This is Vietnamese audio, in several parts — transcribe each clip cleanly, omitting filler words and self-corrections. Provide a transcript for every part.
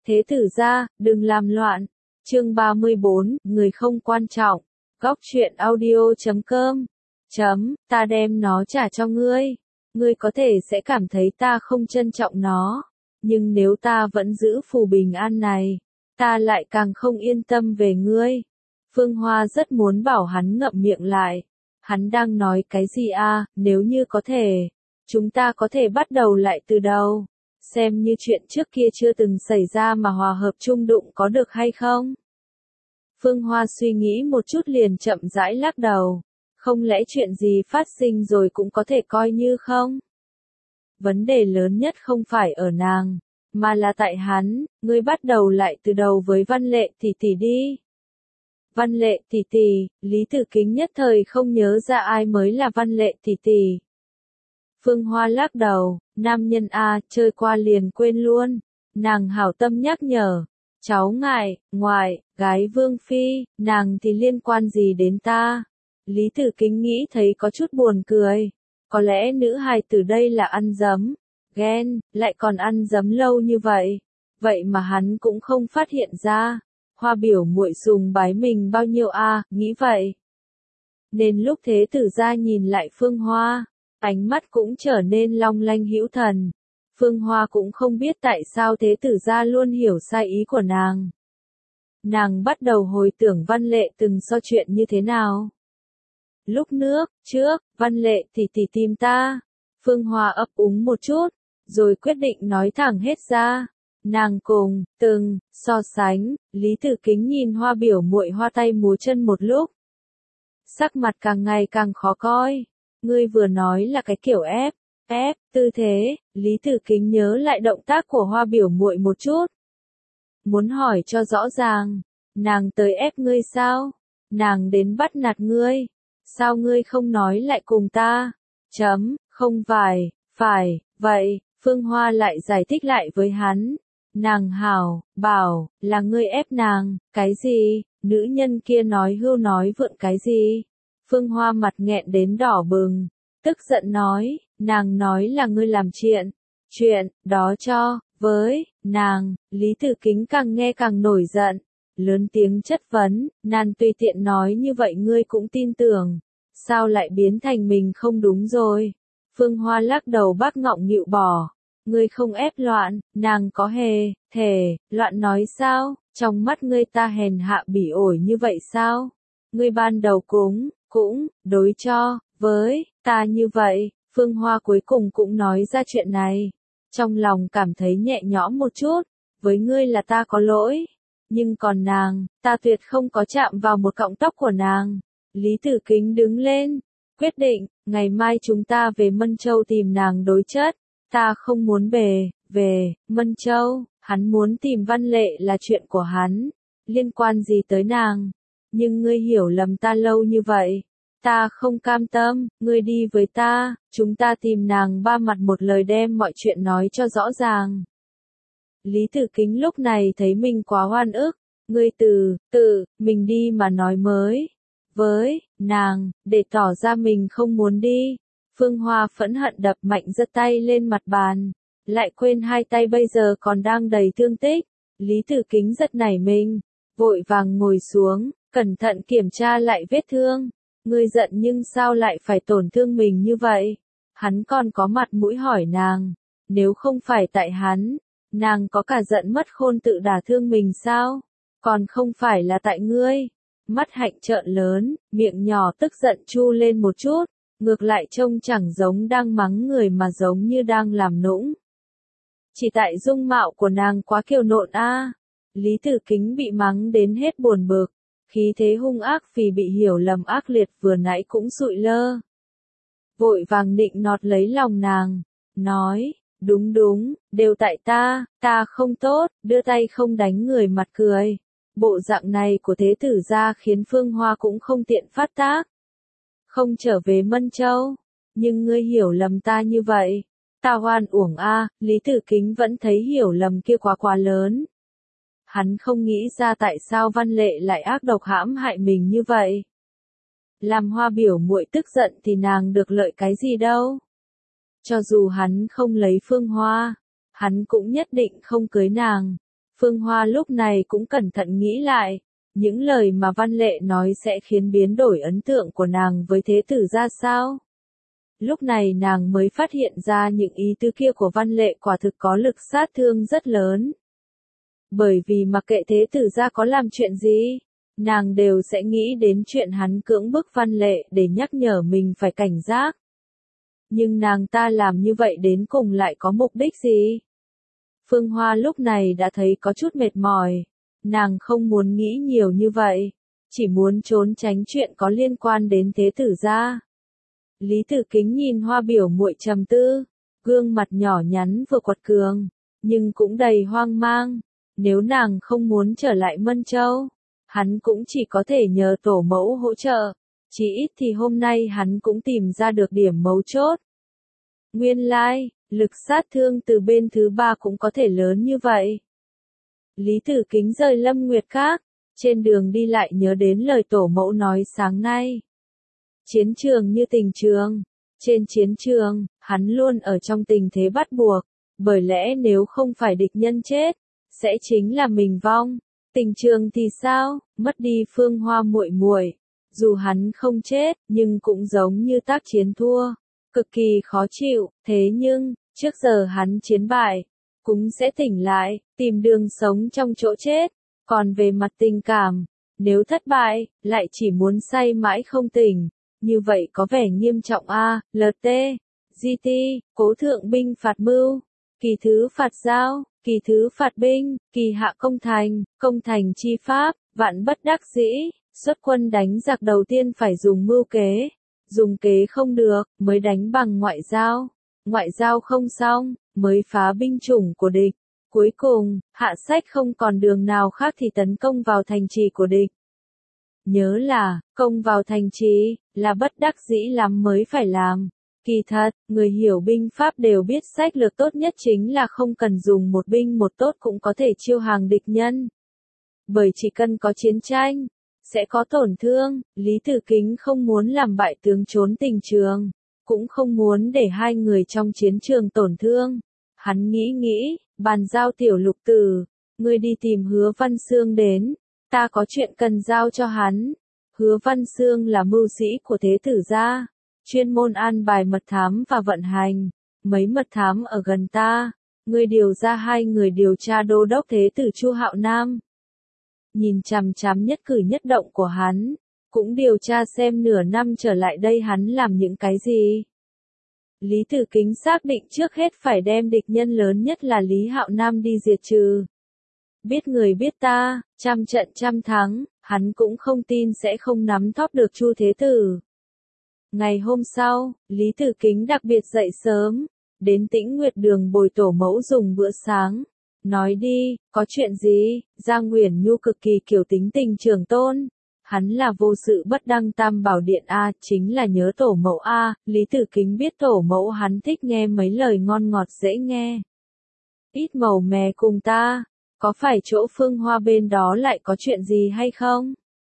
Thế tử gia, đừng làm loạn. Chương 34, người không quan trọng. Góc truyện audio.com. Ta đem nó trả cho ngươi. Ngươi có thể sẽ cảm thấy ta không trân trọng nó. Nhưng nếu ta vẫn giữ phù bình an này, ta lại càng không yên tâm về ngươi. Phương Hoa rất muốn bảo hắn ngậm miệng lại. Hắn đang nói cái gì à, nếu như có thể, chúng ta có thể bắt đầu lại từ đầu. Xem như chuyện trước kia chưa từng xảy ra mà hòa hợp chung đụng có được hay không? Phương Hoa suy nghĩ một chút liền chậm rãi lắc đầu. Không lẽ chuyện gì phát sinh rồi cũng có thể coi như không? Vấn đề lớn nhất không phải ở nàng, mà là tại hắn. Ngươi bắt đầu lại từ đầu với Văn Lệ tỷ tỷ đi. Văn Lệ tỷ tỷ, Lý Tử Kính nhất thời không nhớ ra ai mới là Văn Lệ tỷ tỷ. Phương Hoa lắc đầu, nam nhân a, chơi qua liền quên luôn. Nàng hảo tâm nhắc nhở, cháu ngài, ngoại, gái Vương Phi, nàng thì liên quan gì đến ta? Lý Tử Kính nghĩ thấy có chút buồn cười. Có lẽ nữ hài từ đây là ăn dấm, ghen, lại còn ăn dấm lâu như vậy. Vậy mà hắn cũng không phát hiện ra. Hoa biểu muội sùng bái mình bao nhiêu a, nghĩ vậy. Nên lúc thế tử gia nhìn lại Phương Hoa, ánh mắt cũng trở nên long lanh hữu thần. Phương Hoa cũng không biết tại sao thế tử gia luôn hiểu sai ý của nàng. Nàng bắt đầu hồi tưởng Văn Lệ từng so chuyện như thế nào. Lúc trước, Văn Lệ tỷ tỷ tìm ta. Phương Hoa ấp úng một chút, rồi quyết định nói thẳng hết ra. Nàng cùng, so sánh, Lý Tử Kính nhìn Hoa biểu muội hoa tay múa chân một lúc. Sắc mặt càng ngày càng khó coi. Ngươi vừa nói là cái kiểu ép, tư thế, Lý Tử Kính nhớ lại động tác của Hoa biểu muội một chút. Muốn hỏi cho rõ ràng, nàng tới ép ngươi sao? Nàng đến bắt nạt ngươi? Sao ngươi không nói lại cùng ta? Không phải, vậy, Phương Hoa lại giải thích lại với hắn. Nàng bảo, là ngươi ép nàng, cái gì? Nữ nhân kia nói hưu nói vượn cái gì? Phương Hoa mặt nghẹn đến đỏ bừng, tức giận nói, nàng nói là ngươi làm chuyện đó cho, với, nàng. Lý Tử Kính càng nghe càng nổi giận, lớn tiếng chất vấn, nàng tùy tiện nói như vậy ngươi cũng tin tưởng, sao lại biến thành mình không đúng rồi? Phương Hoa lắc đầu bác ngọng nghịu bỏ, ngươi không ép loạn, nàng có thể, loạn nói sao, trong mắt ngươi ta hèn hạ bỉ ổi như vậy sao? Ngươi ban đầu cũng, đối cho, với, ta như vậy. Phương Hoa cuối cùng cũng nói ra chuyện này. Trong lòng cảm thấy nhẹ nhõm một chút, với ngươi là ta có lỗi. Nhưng còn nàng, ta tuyệt không có chạm vào một cọng tóc của nàng. Lý Tử Kính đứng lên, quyết định, ngày mai chúng ta về Mân Châu tìm nàng đối chất. Ta không muốn về Mân Châu, hắn muốn tìm Văn Lệ là chuyện của hắn, liên quan gì tới nàng. Nhưng ngươi hiểu lầm ta lâu như vậy. Ta không cam tâm, ngươi đi với ta, chúng ta tìm nàng ba mặt một lời đem mọi chuyện nói cho rõ ràng. Lý Tử Kính lúc này thấy mình quá oan ức, ngươi mình đi mà nói với nàng, để tỏ ra mình không muốn đi. Phương Hoa phẫn hận đập mạnh giật tay lên mặt bàn, lại quên hai tay bây giờ còn đang đầy thương tích. Lý Tử Kính giật nảy mình, vội vàng ngồi xuống, cẩn thận kiểm tra lại vết thương. Ngươi giận nhưng sao lại phải tổn thương mình như vậy? Hắn còn có mặt mũi hỏi nàng, nếu không phải tại hắn, nàng có cả giận mất khôn tự đả thương mình sao? Còn không phải là tại ngươi. Mắt Hạnh trợn lớn, miệng nhỏ tức giận chu lên một chút, ngược lại trông chẳng giống đang mắng người mà giống như đang làm nũng. Chỉ tại dung mạo của nàng quá kiều nộn a. Lý Tử Kính bị mắng đến hết buồn bực, khí thế hung ác vì bị hiểu lầm ác liệt vừa nãy cũng sụi lơ. Vội vàng định nọt lấy lòng nàng, nói, đúng, đều tại ta không tốt, đưa tay không đánh người mặt cười. Bộ dạng này của thế tử gia khiến Phương Hoa cũng không tiện phát tác. Không trở về Mân Châu, nhưng ngươi hiểu lầm ta như vậy, ta oan uổng a. Lý Tử Kính vẫn thấy hiểu lầm kia quá lớn. Hắn không nghĩ ra tại sao Văn Lệ lại ác độc hãm hại mình như vậy. Làm Hoa biểu muội tức giận thì nàng được lợi cái gì đâu. Cho dù hắn không lấy Phương Hoa, hắn cũng nhất định không cưới nàng. Phương Hoa lúc này cũng cẩn thận nghĩ lại, những lời mà Văn Lệ nói sẽ khiến biến đổi ấn tượng của nàng với thế tử ra sao. Lúc này nàng mới phát hiện ra những ý tứ kia của Văn Lệ quả thực có lực sát thương rất lớn. Bởi vì mặc kệ thế tử ra có làm chuyện gì, nàng đều sẽ nghĩ đến chuyện hắn cưỡng bức Văn Lệ để nhắc nhở mình phải cảnh giác. Nhưng nàng ta làm như vậy đến cùng lại có mục đích gì? Phương Hoa lúc này đã thấy có chút mệt mỏi, nàng không muốn nghĩ nhiều như vậy, chỉ muốn trốn tránh chuyện có liên quan đến thế tử gia. Lý Tử Kính nhìn Hoa biểu muội trầm tư, gương mặt nhỏ nhắn vừa quật cường, nhưng cũng đầy hoang mang. Nếu nàng không muốn trở lại Mân Châu, hắn cũng chỉ có thể nhờ tổ mẫu hỗ trợ, chỉ ít thì hôm nay hắn cũng tìm ra được điểm mấu chốt. Nguyên lai, lực sát thương từ bên thứ ba cũng có thể lớn như vậy. Lý Tử Kính rời Lâm Nguyệt Các, trên đường đi lại nhớ đến lời tổ mẫu nói sáng nay. Chiến trường như tình trường, trên chiến trường, hắn luôn ở trong tình thế bắt buộc, bởi lẽ nếu không phải địch nhân chết, sẽ chính là mình vong. Tình trường thì sao, mất đi Phương Hoa muội muội, dù hắn không chết, nhưng cũng giống như tác chiến thua, cực kỳ khó chịu, thế nhưng, trước giờ hắn chiến bại, cũng sẽ tỉnh lại, tìm đường sống trong chỗ chết. Còn về mặt tình cảm, nếu thất bại, lại chỉ muốn say mãi không tỉnh, như vậy có vẻ nghiêm trọng a. LT, GT, cố thượng binh phạt mưu, kỳ thứ phạt giao, kỳ thứ phạt binh, kỳ hạ công thành chi pháp, vạn bất đắc dĩ, xuất quân đánh giặc đầu tiên phải dùng mưu kế, dùng kế không được, mới đánh bằng ngoại giao không xong, mới phá binh chủng của địch. Cuối cùng, hạ sách không còn đường nào khác thì tấn công vào thành trì của địch. Nhớ là, công vào thành trì, là bất đắc dĩ lắm mới phải làm. Kỳ thật, người hiểu binh pháp đều biết sách lược tốt nhất chính là không cần dùng một binh một tốt cũng có thể chiêu hàng địch nhân. Bởi chỉ cần có chiến tranh, sẽ có tổn thương, Lý Tử Kính không muốn làm bại tướng trốn tình trường, cũng không muốn để hai người trong chiến trường tổn thương. Hắn nghĩ, bàn giao Tiểu Lục Tử, ngươi đi tìm Hứa Văn Xương đến, ta có chuyện cần giao cho hắn. Hứa Văn Xương là mưu sĩ của thế tử gia, chuyên môn an bài mật thám và vận hành, mấy mật thám ở gần ta, ngươi điều ra 2 người điều tra đô đốc thế tử Chu Hạo Nam. Nhìn chằm chằm nhất cử nhất động của hắn, cũng điều tra xem nửa năm trở lại đây hắn làm những cái gì. Lý Tử Kính xác định trước hết phải đem địch nhân lớn nhất là Lý Hạo Nam đi diệt trừ. Biết người biết ta, trăm trận trăm thắng, hắn cũng không tin sẽ không nắm thóp được Chu Thế Tử. Ngày hôm sau, Lý Tử Kính đặc biệt dậy sớm, đến Tĩnh Nguyệt Đường bồi tổ mẫu dùng bữa sáng. Nói đi, có chuyện gì? Giang Uyển Nhu cực kỳ kiểu tính tình trường tôn. Hắn là vô sự bất đăng tam bảo điện A, chính là nhớ tổ mẫu A. Lý Tử Kính biết tổ mẫu hắn thích nghe mấy lời ngon ngọt dễ nghe. Ít màu mè cùng ta, có phải chỗ Phương Hoa bên đó lại có chuyện gì hay không?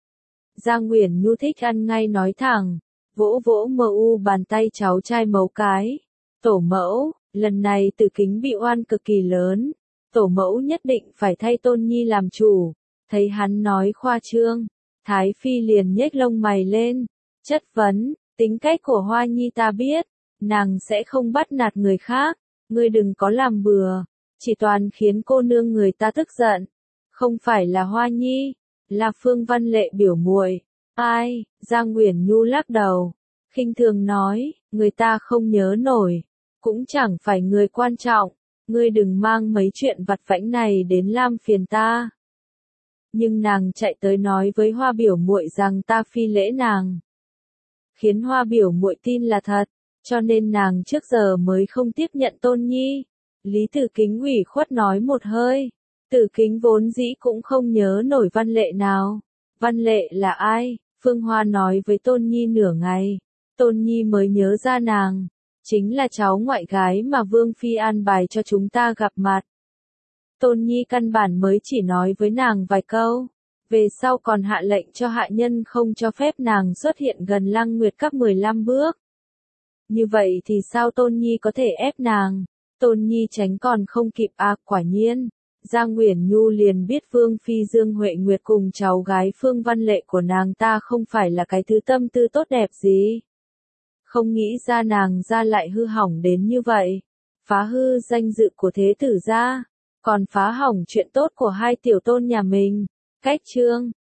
Giang Uyển Nhu thích ăn ngay nói thẳng, vỗ vỗ bàn tay cháu trai mấu cái. Tổ mẫu, lần này Tử Kính bị oan cực kỳ lớn. Tổ mẫu nhất định phải thay Tôn Nhi làm chủ. Thấy hắn nói khoa trương, Thái Phi liền nhếch lông mày lên, chất vấn, tính cách của Hoa Nhi ta biết, nàng sẽ không bắt nạt người khác, ngươi đừng có làm bừa, chỉ toàn khiến cô nương người ta tức giận. Không phải là Hoa Nhi, là Phương Văn Lệ biểu muội. Ai? Giang Uyển Nhu lắc đầu, khinh thường nói, người ta không nhớ nổi, cũng chẳng phải người quan trọng. Ngươi đừng mang mấy chuyện vặt vãnh này đến làm phiền ta. Nhưng nàng chạy tới nói với Hoa biểu muội rằng ta phi lễ nàng. Khiến Hoa biểu muội tin là thật, cho nên nàng trước giờ mới không tiếp nhận Tôn Nhi. Lý Tử Kính ủy khuất nói một hơi. Tử Kính vốn dĩ cũng không nhớ nổi Văn Lệ nào. Văn Lệ là ai? Phương Hoa nói với Tôn Nhi nửa ngày. Tôn Nhi mới nhớ ra nàng. Chính là cháu ngoại gái mà Vương Phi an bài cho chúng ta gặp mặt. Tôn Nhi căn bản mới chỉ nói với nàng vài câu, về sau còn hạ lệnh cho hạ nhân không cho phép nàng xuất hiện gần Lăng Nguyệt Các 15 bước. Như vậy thì sao Tôn Nhi có thể ép nàng? Tôn Nhi tránh còn không kịp quả nhiên. Giang Uyển Nhu liền biết Vương Phi Dương Huệ Nguyệt cùng cháu gái Phương Văn Lệ của nàng ta không phải là cái thứ tâm tư tốt đẹp gì. Không nghĩ ra nàng ra lại hư hỏng đến như vậy. Phá hư danh dự của thế tử gia, còn phá hỏng chuyện tốt của hai tiểu tôn nhà mình. Cách chương